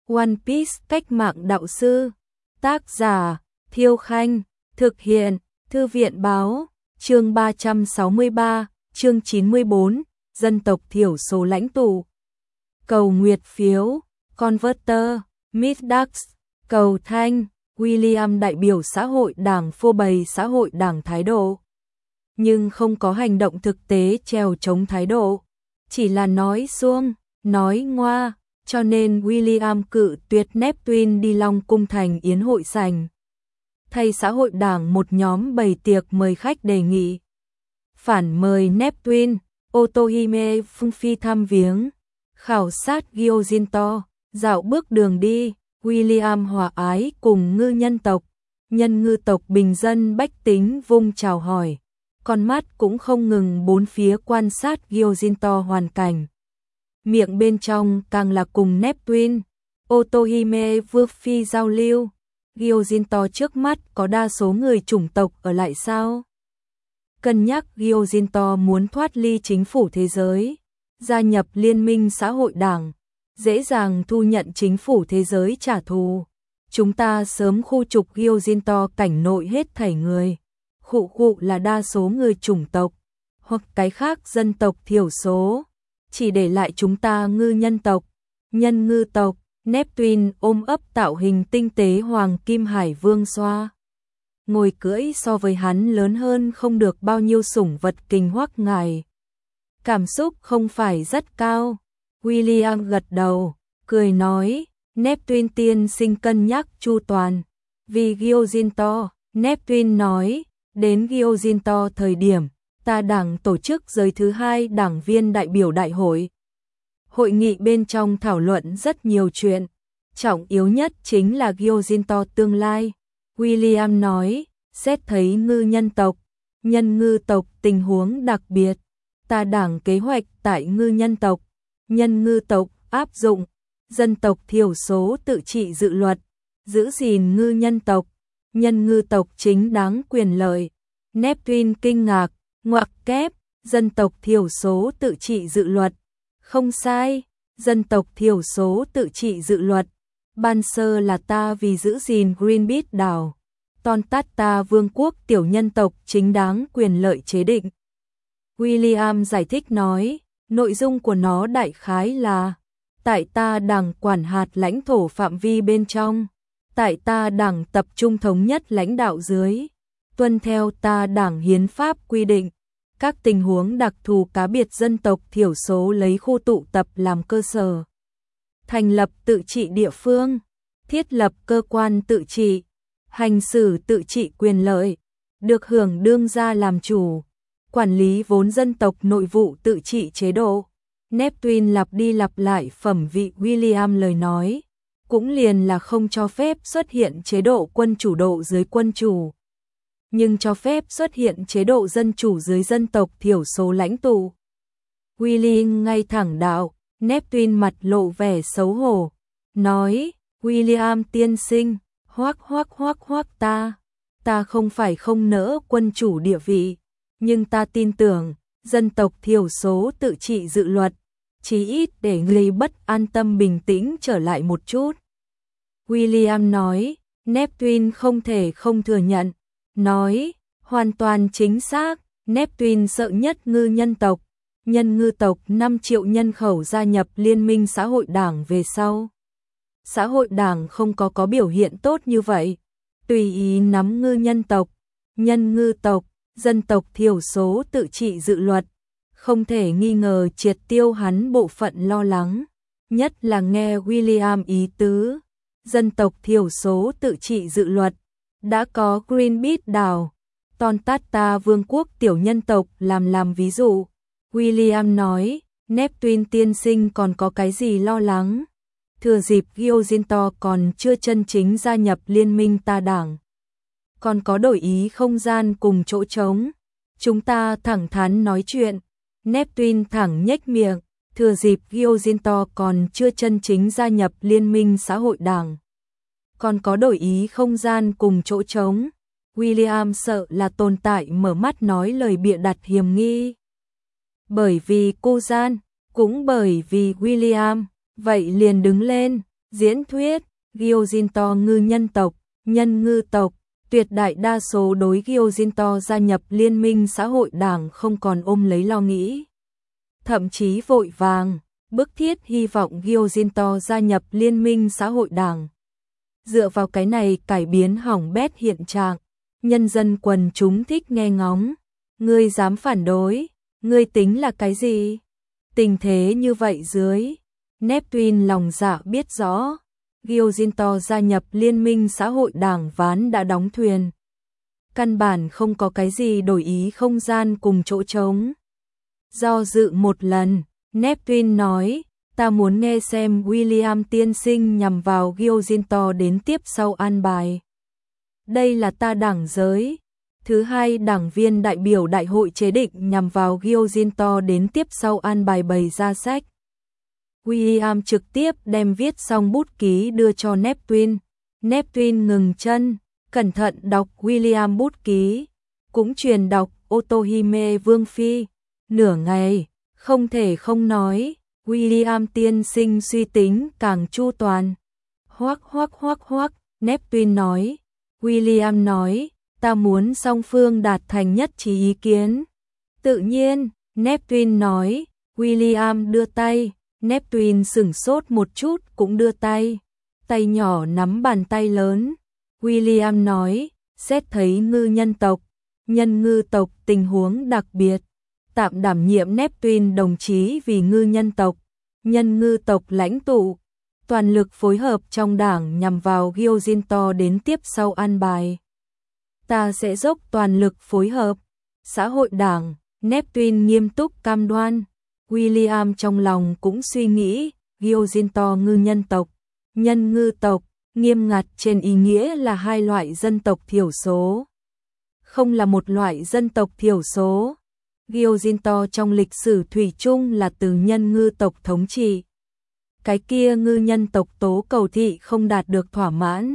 One Piece cách mạng đạo sư. Tác giả Thiêu Khanh. Thực hiện Thư viện Báo. Chương 363, chương 94, dân tộc thiểu số lãnh tụ. Cầu nguyệt phiếu, Converter, Midax, cầu thanh, William đại biểu xã hội đảng phô bày xã hội đảng thái độ. Nhưng không có hành động thực tế trèo chống thái độ, chỉ là nói suông, nói ngoa, cho nên William cự tuyệt Neptune đi Long Cung thành yến hội sành. Thay xã hội đảng một nhóm bày tiệc mời khách đề nghị. Phản mời Neptune, Otohime Funfi thăm viếng, khảo sát Gyojinto, dạo bước đường đi, William hòa ái cùng ngư nhân tộc, nhân ngư tộc bình dân bách tính vung chào hỏi. Con mắt cũng không ngừng bốn phía quan sát Gyojinto hoàn cảnh. Miệng bên trong càng là cùng Neptune, Otohime Funfi giao lưu. Gyojinto trước mắt có đa số người chủng tộc ở lại sao? Cân nhắc Gyojinto muốn thoát ly chính phủ thế giới, gia nhập liên minh xã hội đảng, dễ dàng thu nhận chính phủ thế giới trả thù. Chúng ta sớm khu trục Gyojinto cảnh nội hết thảy người. Khụ là đa số người chủng tộc, hoặc cái khác dân tộc thiểu số. Chỉ để lại chúng ta ngư nhân tộc, nhân ngư tộc. Neptune ôm ấp tạo hình tinh tế Hoàng Kim Hải Vương xoa. Ngồi cưỡi so với hắn lớn hơn không được bao nhiêu sủng vật kinh hoắc ngài. Cảm xúc không phải rất cao. William gật đầu, cười nói, Neptune tiên sinh cân nhắc chu toàn. Vì Gyojinto, Neptune nói, đến Gyojinto thời điểm, ta đảng tổ chức giới thứ 2 đảng viên đại biểu đại hội. Hội nghị bên trong thảo luận rất nhiều chuyện, trọng yếu nhất chính là Gyojinto tương lai. William nói, xét thấy ngư nhân tộc, nhân ngư tộc tình huống đặc biệt, ta đảng kế hoạch tại ngư nhân tộc, nhân ngư tộc áp dụng dân tộc thiểu số tự trị dự luật, giữ gìn ngư nhân tộc, nhân ngư tộc chính đáng quyền lợi. Neptune kinh ngạc, ngoặc kép, dân tộc thiểu số tự trị dự luật. Không sai, dân tộc thiểu số tự trị dự luật. Ban sơ là ta vì giữ gìn Greenpeace đảo. Ton tát ta vương quốc tiểu nhân tộc chính đáng quyền lợi chế định. William giải thích nói, nội dung của nó đại khái là, tại ta đảng quản hạt lãnh thổ phạm vi bên trong, tại ta đảng tập trung thống nhất lãnh đạo dưới, tuân theo ta đảng hiến pháp quy định. Các tình huống đặc thù cá biệt dân tộc thiểu số lấy khu tụ tập làm cơ sở. Thành lập tự trị địa phương, thiết lập cơ quan tự trị, hành xử tự trị quyền lợi, được hưởng đương gia làm chủ, quản lý vốn dân tộc nội vụ tự trị chế độ. Neptune lặp đi lặp lại phẩm vị William lời nói, cũng liền là không cho phép xuất hiện chế độ quân chủ độ dưới quân chủ, nhưng cho phép xuất hiện chế độ dân chủ dưới dân tộc thiểu số lãnh tụ. William ngay thẳng đạo, Neptune mặt lộ vẻ xấu hổ, nói, William tiên sinh, hoắc ta không phải không nỡ quân chủ địa vị, nhưng ta tin tưởng, dân tộc thiểu số tự trị dự luật, chí ít để người bất an tâm bình tĩnh trở lại một chút. William nói, Neptune không thể không thừa nhận, nói, hoàn toàn chính xác, Neptune sợ nhất ngư nhân tộc, nhân ngư tộc 5 triệu nhân khẩu gia nhập liên minh xã hội đảng về sau. Xã hội đảng không có biểu hiện tốt như vậy, tùy ý nắm ngư nhân tộc, nhân ngư tộc, dân tộc thiểu số tự trị dự luật, không thể nghi ngờ triệt tiêu hắn bộ phận lo lắng, nhất là nghe William ý tứ, dân tộc thiểu số tự trị dự luật. Đã có Greenpeace đảo, Ton tát ta vương quốc tiểu nhân tộc làm ví dụ. William nói, Neptune tiên sinh còn có cái gì lo lắng? Thừa dịp Gyojinto còn chưa chân chính gia nhập liên minh ta đảng, còn có đổi ý không gian cùng chỗ trống, chúng ta thẳng thắn nói chuyện. Neptune thẳng nhếch miệng, thừa dịp Gyojinto còn chưa chân chính gia nhập liên minh xã hội đảng, còn có đổi ý không gian cùng chỗ trống. William sợ là tồn tại mở mắt nói lời bịa đặt hiềm nghi. Bởi vì cô gian, cũng bởi vì William, vậy liền đứng lên, Diễn thuyết, Gyojinto ngư nhân tộc, nhân ngư tộc, tuyệt đại đa số đối Gyojinto gia nhập Liên minh xã hội đảng không còn ôm lấy lo nghĩ. Thậm chí vội vàng, bức thiết hy vọng Gyojinto gia nhập Liên minh xã hội đảng. Dựa vào cái này cải biến hỏng bét hiện trạng, nhân dân quần chúng thích nghe ngóng. Ngươi dám phản đối, ngươi tính là cái gì? Tình thế như vậy dưới, Neptune lòng dạ biết rõ, Gyojinto gia nhập Liên minh xã hội đảng ván đã đóng thuyền. Căn bản không có cái gì đổi ý không gian cùng chỗ trống. Do dự một lần, Neptune nói, ta muốn nghe xem William tiên sinh nhằm vào Gyojinto đến tiếp sau an bài. Đây là ta đảng giới. Thứ hai, đảng viên đại biểu đại hội chế định nhằm vào Gyojinto đến tiếp sau an bài bày ra sách. William trực tiếp đem viết xong bút ký đưa cho Neptune. Neptune ngừng chân, cẩn thận đọc William bút ký, cũng truyền đọc Otohime Vương Phi. Nửa ngày, không thể không nói, William tiên sinh suy tính càng chu toàn. Hoắc, Neptune nói. William nói, ta muốn song phương đạt thành nhất trí ý kiến. Tự nhiên, Neptune nói. William đưa tay, Neptune sửng sốt một chút cũng đưa tay. Tay nhỏ nắm bàn tay lớn. William nói, xét thấy ngư nhân tộc, nhân ngư tộc tình huống đặc biệt. Tạm đảm nhiệm Neptune đồng chí vì ngư nhân tộc, nhân ngư tộc lãnh tụ. Toàn lực phối hợp trong đảng nhằm vào Gyojinto đến tiếp sau an bài. Ta sẽ dốc toàn lực phối hợp. Xã hội đảng, Neptune nghiêm túc cam đoan. William trong lòng cũng suy nghĩ, Gyojinto ngư nhân tộc, nhân ngư tộc, nghiêm ngặt trên ý nghĩa là hai loại dân tộc thiểu số. Không là một loại dân tộc thiểu số. Gyojinto trong lịch sử thủy chung là từ nhân ngư tộc thống trị. Cái kia ngư nhân tộc tố cầu thị không đạt được thỏa mãn.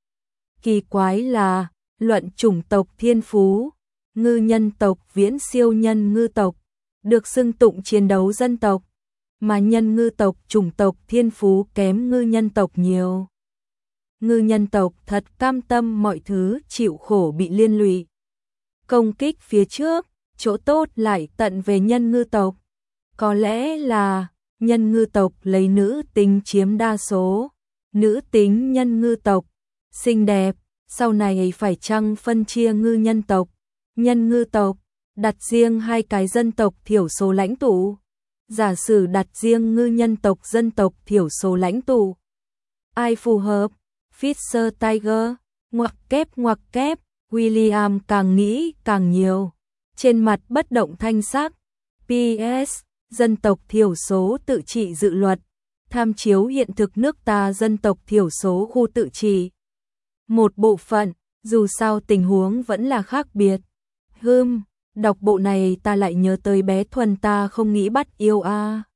Kỳ quái là, luận chủng tộc thiên phú, ngư nhân tộc viễn siêu nhân ngư tộc, được xưng tụng chiến đấu dân tộc, mà nhân ngư tộc chủng tộc thiên phú kém ngư nhân tộc nhiều. Ngư nhân tộc thật cam tâm mọi thứ chịu khổ bị liên lụy. Công kích phía trước, chỗ tốt lại tận về nhân ngư tộc. Có lẽ là nhân ngư tộc lấy nữ tính chiếm đa số, nữ tính nhân ngư tộc, xinh đẹp, sau này phải chăng phân chia ngư nhân tộc, nhân ngư tộc, đặt riêng hai cái dân tộc thiểu số lãnh tụ. Giả sử đặt riêng ngư nhân tộc dân tộc thiểu số lãnh tụ. Ai phù hợp? Fisher Tiger, ngoặc kép, William càng nghĩ càng nhiều. Trên mặt bất động thanh sắc. PS, dân tộc thiểu số tự trị dự luật, tham chiếu hiện thực nước ta dân tộc thiểu số khu tự trị. Một bộ phận, dù sao tình huống vẫn là khác biệt. Đọc bộ này ta lại nhớ tới bé Thuần ta không nghĩ bắt yêu a.